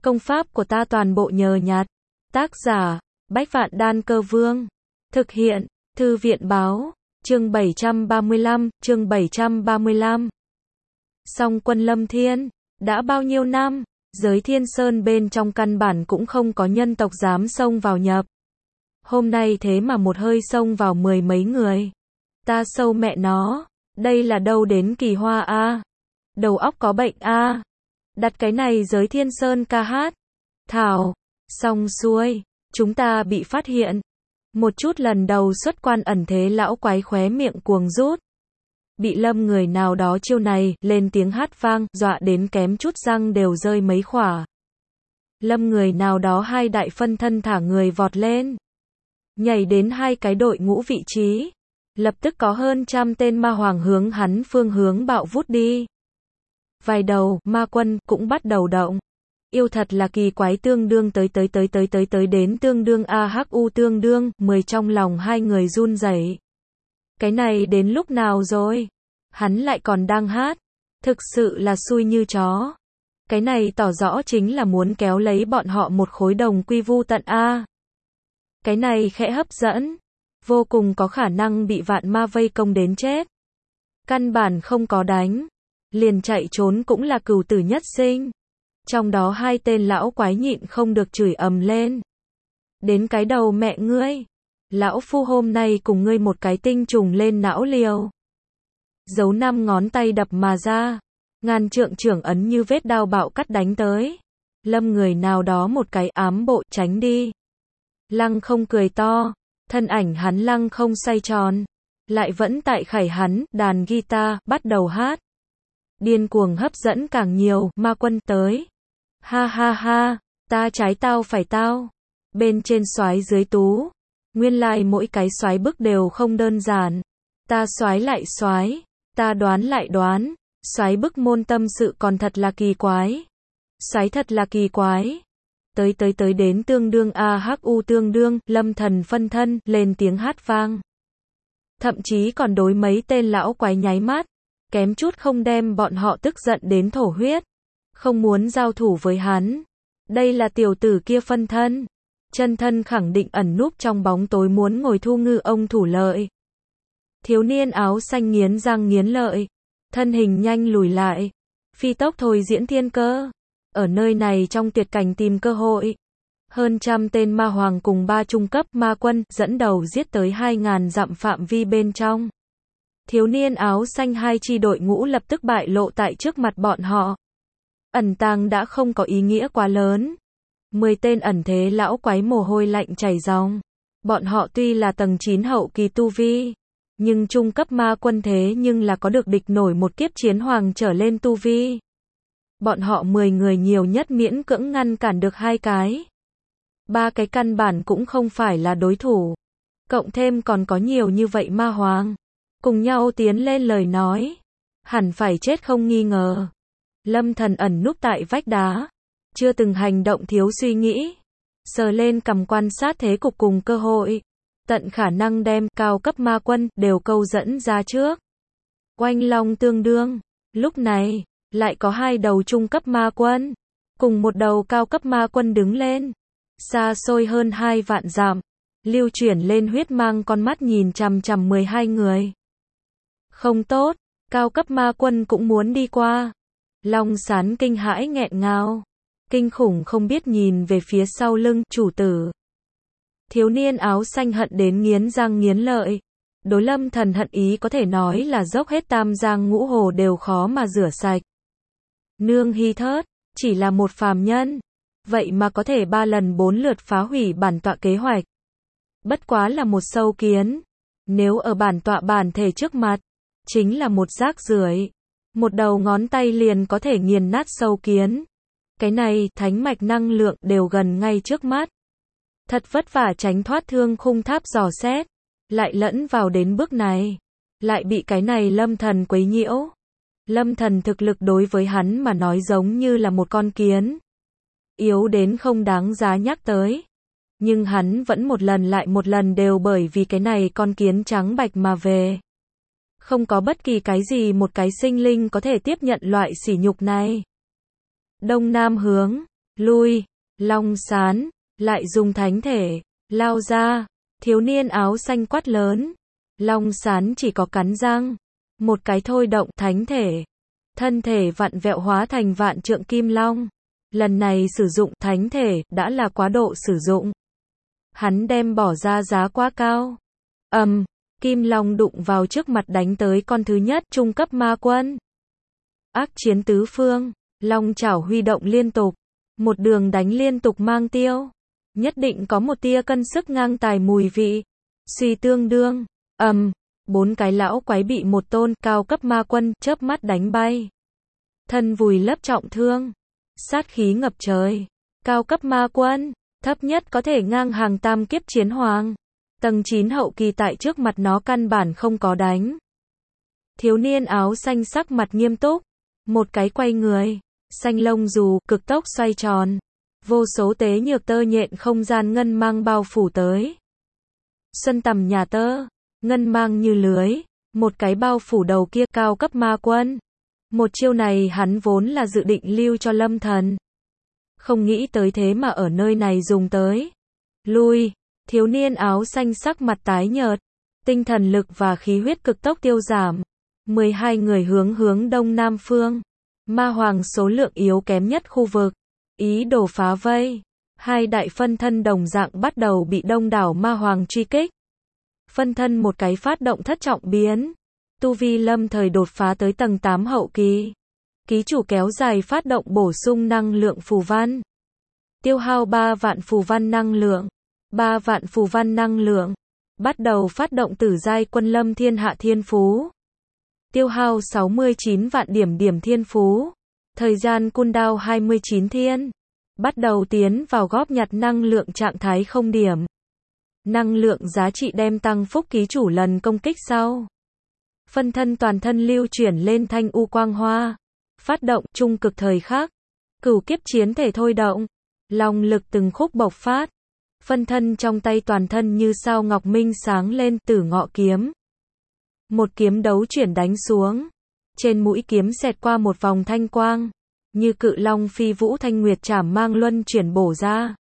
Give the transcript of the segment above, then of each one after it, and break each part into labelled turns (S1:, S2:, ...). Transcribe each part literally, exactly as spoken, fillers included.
S1: Công pháp của ta toàn bộ nhờ nhặt. Tác giả, Bách Vạn Đan Cơ Vương. Thực hiện, Thư viện Báo. Chương bảy trăm ba mươi lăm, chương bảy trăm ba mươi lăm. Song quân Lâm Thiên, đã bao nhiêu năm, giới Thiên Sơn bên trong căn bản cũng không có nhân tộc dám xông vào nhập. Hôm nay thế mà một hơi xông vào mười mấy người. Ta sâu mẹ nó, đây là đâu đến kỳ hoa a? Đầu óc có bệnh a? Đặt cái này giới Thiên Sơn ca hát. Thảo, xong xuôi, chúng ta bị phát hiện. Một chút lần đầu xuất quan ẩn thế lão quái khóe miệng cuồng rút. Bị Lâm người nào đó chiêu này, lên tiếng hát vang, dọa đến kém chút răng đều rơi mấy khỏa. Lâm người nào đó hai đại phân thân thả người vọt lên. Nhảy đến hai cái đội ngũ vị trí. Lập tức có hơn trăm tên ma hoàng hướng hắn phương hướng bạo vút đi. Vài đầu, ma quân, cũng bắt đầu động. Yêu thật là kỳ quái tương đương tới tới tới tới tới tới đến tương đương a hắc u tương đương, mười trong lòng hai người run rẩy. Cái này đến lúc nào rồi? Hắn lại còn đang hát. Thực sự là xui như chó. Cái này tỏ rõ chính là muốn kéo lấy bọn họ một khối đồng quy vu tận a. Cái này khẽ hấp dẫn. Vô cùng có khả năng bị vạn ma vây công đến chết. Căn bản không có đánh. Liền chạy trốn cũng là cừu tử nhất sinh. Trong đó hai tên lão quái nhịn không được chửi ầm lên. Đến cái đầu mẹ ngươi. Lão phu hôm nay cùng ngươi một cái tinh trùng lên não liều. Giấu năm ngón tay đập mà ra. Ngàn trượng trưởng ấn như vết đao bạo cắt đánh tới. Lâm người nào đó một cái ám bộ tránh đi. Lăng không cười to. Thân ảnh hắn lăng không xoay tròn. Lại vẫn tại khải hắn, đàn guitar, bắt đầu hát. Điên cuồng hấp dẫn càng nhiều, ma quân tới. Ha ha ha, ta trái tao phải tao. Bên trên soái dưới tú. Nguyên lai mỗi cái soái bức đều không đơn giản. Ta soái lại soái, ta đoán lại đoán. Soái bức môn tâm sự còn thật là kỳ quái. Soái thật là kỳ quái. Tới tới tới đến tương đương a hắc u tương đương, Lâm thần phân thân, lên tiếng hát vang. Thậm chí còn đối mấy tên lão quái nháy mắt. Kém chút không đem bọn họ tức giận đến thổ huyết. Không muốn giao thủ với hắn. Đây là tiểu tử kia phân thân. Chân thân khẳng định ẩn núp trong bóng tối muốn ngồi thu ngư ông thủ lợi. Thiếu niên áo xanh nghiến răng nghiến lợi. Thân hình nhanh lùi lại. Phi tốc thôi diễn thiên cơ. Ở nơi này trong tuyệt cảnh tìm cơ hội. Hơn trăm tên ma hoàng cùng ba trung cấp ma quân dẫn đầu giết tới hai ngàn dặm phạm vi bên trong. Thiếu niên áo xanh hai chi đội ngũ lập tức bại lộ tại trước mặt bọn họ. Ẩn tàng đã không có ý nghĩa quá lớn. Mười tên ẩn thế lão quái mồ hôi lạnh chảy ròng. Bọn họ tuy là tầng chín hậu kỳ tu vi. Nhưng trung cấp ma quân thế nhưng là có được địch nổi một kiếp chiến hoàng trở lên tu vi. Bọn họ mười người nhiều nhất miễn cưỡng ngăn cản được hai cái. Ba cái căn bản cũng không phải là đối thủ. Cộng thêm còn có nhiều như vậy ma hoàng. Cùng nhau tiến lên lời nói. Hẳn phải chết không nghi ngờ. Lâm thần ẩn núp tại vách đá. Chưa từng hành động thiếu suy nghĩ. Sờ lên cầm quan sát thế cục cùng cơ hội. Tận khả năng đem cao cấp ma quân đều câu dẫn ra trước. Oanh long tương đương. Lúc này, lại có hai đầu trung cấp ma quân. Cùng một đầu cao cấp ma quân đứng lên. Xa xôi hơn hai vạn dặm. Lưu chuyển lên huyết mang con mắt nhìn chằm chằm mười hai người. Không tốt, cao cấp ma quân cũng muốn đi qua. Long Sán kinh hãi nghẹn ngào. Kinh khủng không biết nhìn về phía sau lưng, chủ tử. Thiếu niên áo xanh hận đến nghiến răng nghiến lợi. Đối Lâm thần hận ý có thể nói là dốc hết tam giang ngũ hồ đều khó mà rửa sạch. Nương hy thớt, chỉ là một phàm nhân. Vậy mà có thể ba lần bốn lượt phá hủy bản tọa kế hoạch. Bất quá là một sâu kiến. Nếu ở bản tọa bản thể trước mặt, chính là một rác rưởi. Một đầu ngón tay liền có thể nghiền nát sâu kiến. Cái này, thánh mạch năng lượng đều gần ngay trước mắt. Thật vất vả tránh thoát thương khung tháp dò xét. Lại lẫn vào đến bước này. Lại bị cái này lâm thần quấy nhiễu. Lâm thần thực lực đối với hắn mà nói giống như là một con kiến. Yếu đến không đáng giá nhắc tới. Nhưng hắn vẫn một lần lại một lần đều bởi vì cái này con kiến trắng bạch mà về. Không có bất kỳ cái gì một cái sinh linh có thể tiếp nhận loại sỉ nhục này. Đông Nam hướng, lui, Long Sán, lại dùng thánh thể, lao ra, thiếu niên áo xanh quát lớn. Long Sán chỉ có cắn răng, một cái thôi động thánh thể, thân thể vặn vẹo hóa thành vạn trượng kim long. Lần này sử dụng thánh thể đã là quá độ sử dụng. Hắn đem bỏ ra giá quá cao. Ầm, um, kim long đụng vào trước mặt đánh tới con thứ nhất trung cấp ma quân. Ác chiến tứ phương, long chảo huy động liên tục, một đường đánh liên tục mang tiêu. Nhất định có một tia cân sức ngang tài mùi vị. Suy tương đương, ầm, um, bốn cái lão quái bị một tôn cao cấp ma quân chớp mắt đánh bay. Thân vùi lấp trọng thương, sát khí ngập trời. Cao cấp ma quân, thấp nhất có thể ngang hàng tam kiếp chiến hoàng. Tầng chín hậu kỳ tại trước mặt nó căn bản không có đánh. Thiếu niên áo xanh sắc mặt nghiêm túc, một cái quay người, xanh lông dù, cực tốc xoay tròn. Vô số tế nhược tơ nhện không gian ngân mang bao phủ tới. Xuân tầm nhà tơ, ngân mang như lưới, một cái bao phủ đầu kia cao cấp ma quân. Một chiêu này hắn vốn là dự định lưu cho Lâm Thần. Không nghĩ tới thế mà ở nơi này dùng tới. Lui, thiếu niên áo xanh sắc mặt tái nhợt, tinh thần lực và khí huyết cực tốc tiêu giảm. mười hai người hướng hướng đông nam phương. Ma hoàng số lượng yếu kém nhất khu vực. Ý đồ phá vây. Hai đại phân thân đồng dạng bắt đầu bị đông đảo ma hoàng truy kích. Phân thân một cái phát động thất trọng biến. Tu vi Lâm thời đột phá tới tầng tám hậu kỳ. Ký chủ kéo dài phát động bổ sung năng lượng phù văn. Tiêu hao ba vạn phù văn năng lượng. ba vạn phù văn năng lượng. Bắt đầu phát động tử giai quân lâm thiên hạ thiên phú. Tiêu hao sáu mươi chín vạn điểm điểm thiên phú. Thời gian cooldown hai mươi chín thiên. Bắt đầu tiến vào góp nhặt năng lượng trạng thái không điểm. Năng lượng giá trị đem tăng phúc ký chủ lần công kích sau. Phân thân toàn thân lưu chuyển lên thanh u quang hoa. Phát động trung cực thời khắc. Cửu kiếp chiến thể thôi động. Long lực từng khúc bộc phát. Phân thân trong tay toàn thân như sao ngọc minh sáng lên tử ngọ kiếm. Một kiếm đấu chuyển đánh xuống. Trên mũi kiếm xẹt qua một vòng thanh quang. Như cự long phi vũ thanh nguyệt trảm mang luân chuyển bổ ra.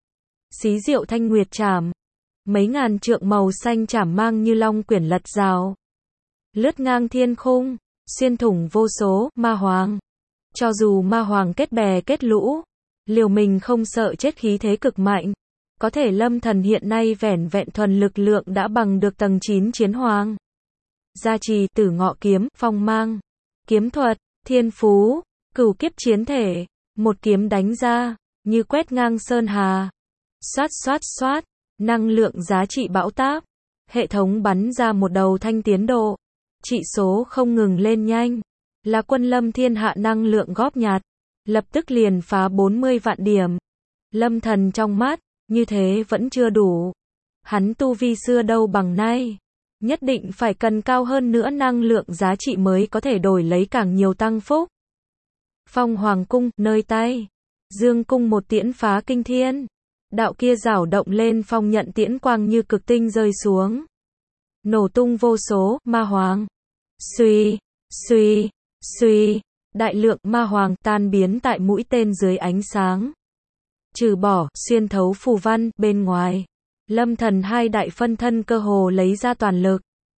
S1: Xí diệu thanh nguyệt trảm. Mấy ngàn trượng màu xanh trảm mang như long quyển lật rào. Lướt ngang thiên khung, xuyên thủng vô số ma hoàng. Cho dù ma hoàng kết bè kết lũ, liều mình không sợ chết khí thế cực mạnh. Có thể Lâm Thần hiện nay vẻn vẹn thuần lực lượng đã bằng được tầng chín chiến hoàng. Gia trì tử ngọ kiếm, phong mang, kiếm thuật, thiên phú, cửu kiếp chiến thể, một kiếm đánh ra, như quét ngang sơn hà. Xoát xoát xoát, năng lượng giá trị bão táp. Hệ thống bắn ra một đầu thanh tiến độ. Trị số không ngừng lên nhanh. Là quân lâm thiên hạ năng lượng góp nhặt. Lập tức liền phá bốn mươi vạn điểm. Lâm Thần trong mắt, như thế vẫn chưa đủ. Hắn tu vi xưa đâu bằng nay. Nhất định phải cần cao hơn nữa năng lượng giá trị mới có thể đổi lấy càng nhiều tăng phúc. Phong Hoàng Cung, nơi tay. Dương Cung một tiễn phá kinh thiên. Đạo kia rảo động lên phong nhận tiễn quang như cực tinh rơi xuống. Nổ tung vô số, ma hoàng. Xuy, xuy, xuy. Đại lượng ma hoàng tan biến tại mũi tên dưới ánh sáng. Trừ bỏ, xuyên thấu phù văn, bên ngoài. Lâm Thần hai đại phân thân cơ hồ lấy ra toàn lực.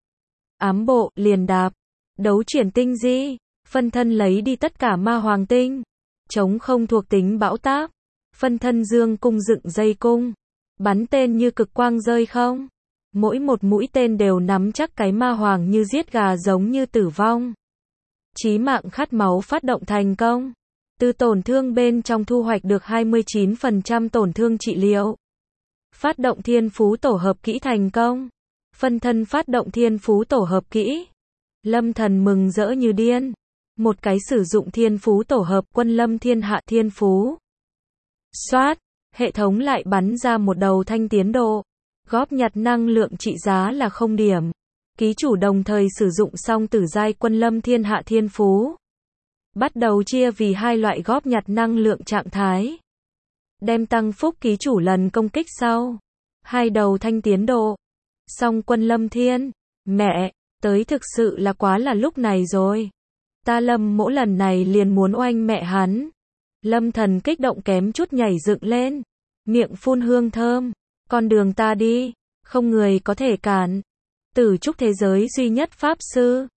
S1: Ám bộ, liền đạp. Đấu chuyển tinh di. Phân thân lấy đi tất cả ma hoàng tinh. Chống không thuộc tính bão táp. Phân thân dương cung dựng dây cung. Bắn tên như cực quang rơi không. Mỗi một mũi tên đều nắm chắc cái ma hoàng như giết gà giống như tử vong. Chí mạng khát máu phát động thành công. Từ tổn thương bên trong thu hoạch được hai mươi chín phần trăm tổn thương trị liệu. Phát động thiên phú tổ hợp kỹ thành công. Phân thân phát động thiên phú tổ hợp kỹ. Lâm Thần mừng rỡ như điên. Một cái sử dụng thiên phú tổ hợp quân lâm thiên hạ thiên phú. Xoát, hệ thống lại bắn ra một đầu thanh tiến độ. Góp nhặt năng lượng trị giá là không điểm. Ký chủ đồng thời sử dụng xong tử giai quân lâm thiên hạ thiên phú. Bắt đầu chia vì hai loại góp nhặt năng lượng trạng thái. Đem tăng phúc ký chủ lần công kích sau. Hai đầu thanh tiến độ. Xong quân lâm thiên. Mẹ, tới thực sự là quá là lúc này rồi. Ta Lâm mỗi lần này liền muốn oanh mẹ hắn. Lâm Thần kích động kém chút nhảy dựng lên, miệng phun hương thơm. Con đường ta đi, không người có thể cản. Tử trúc thế giới duy nhất pháp sư.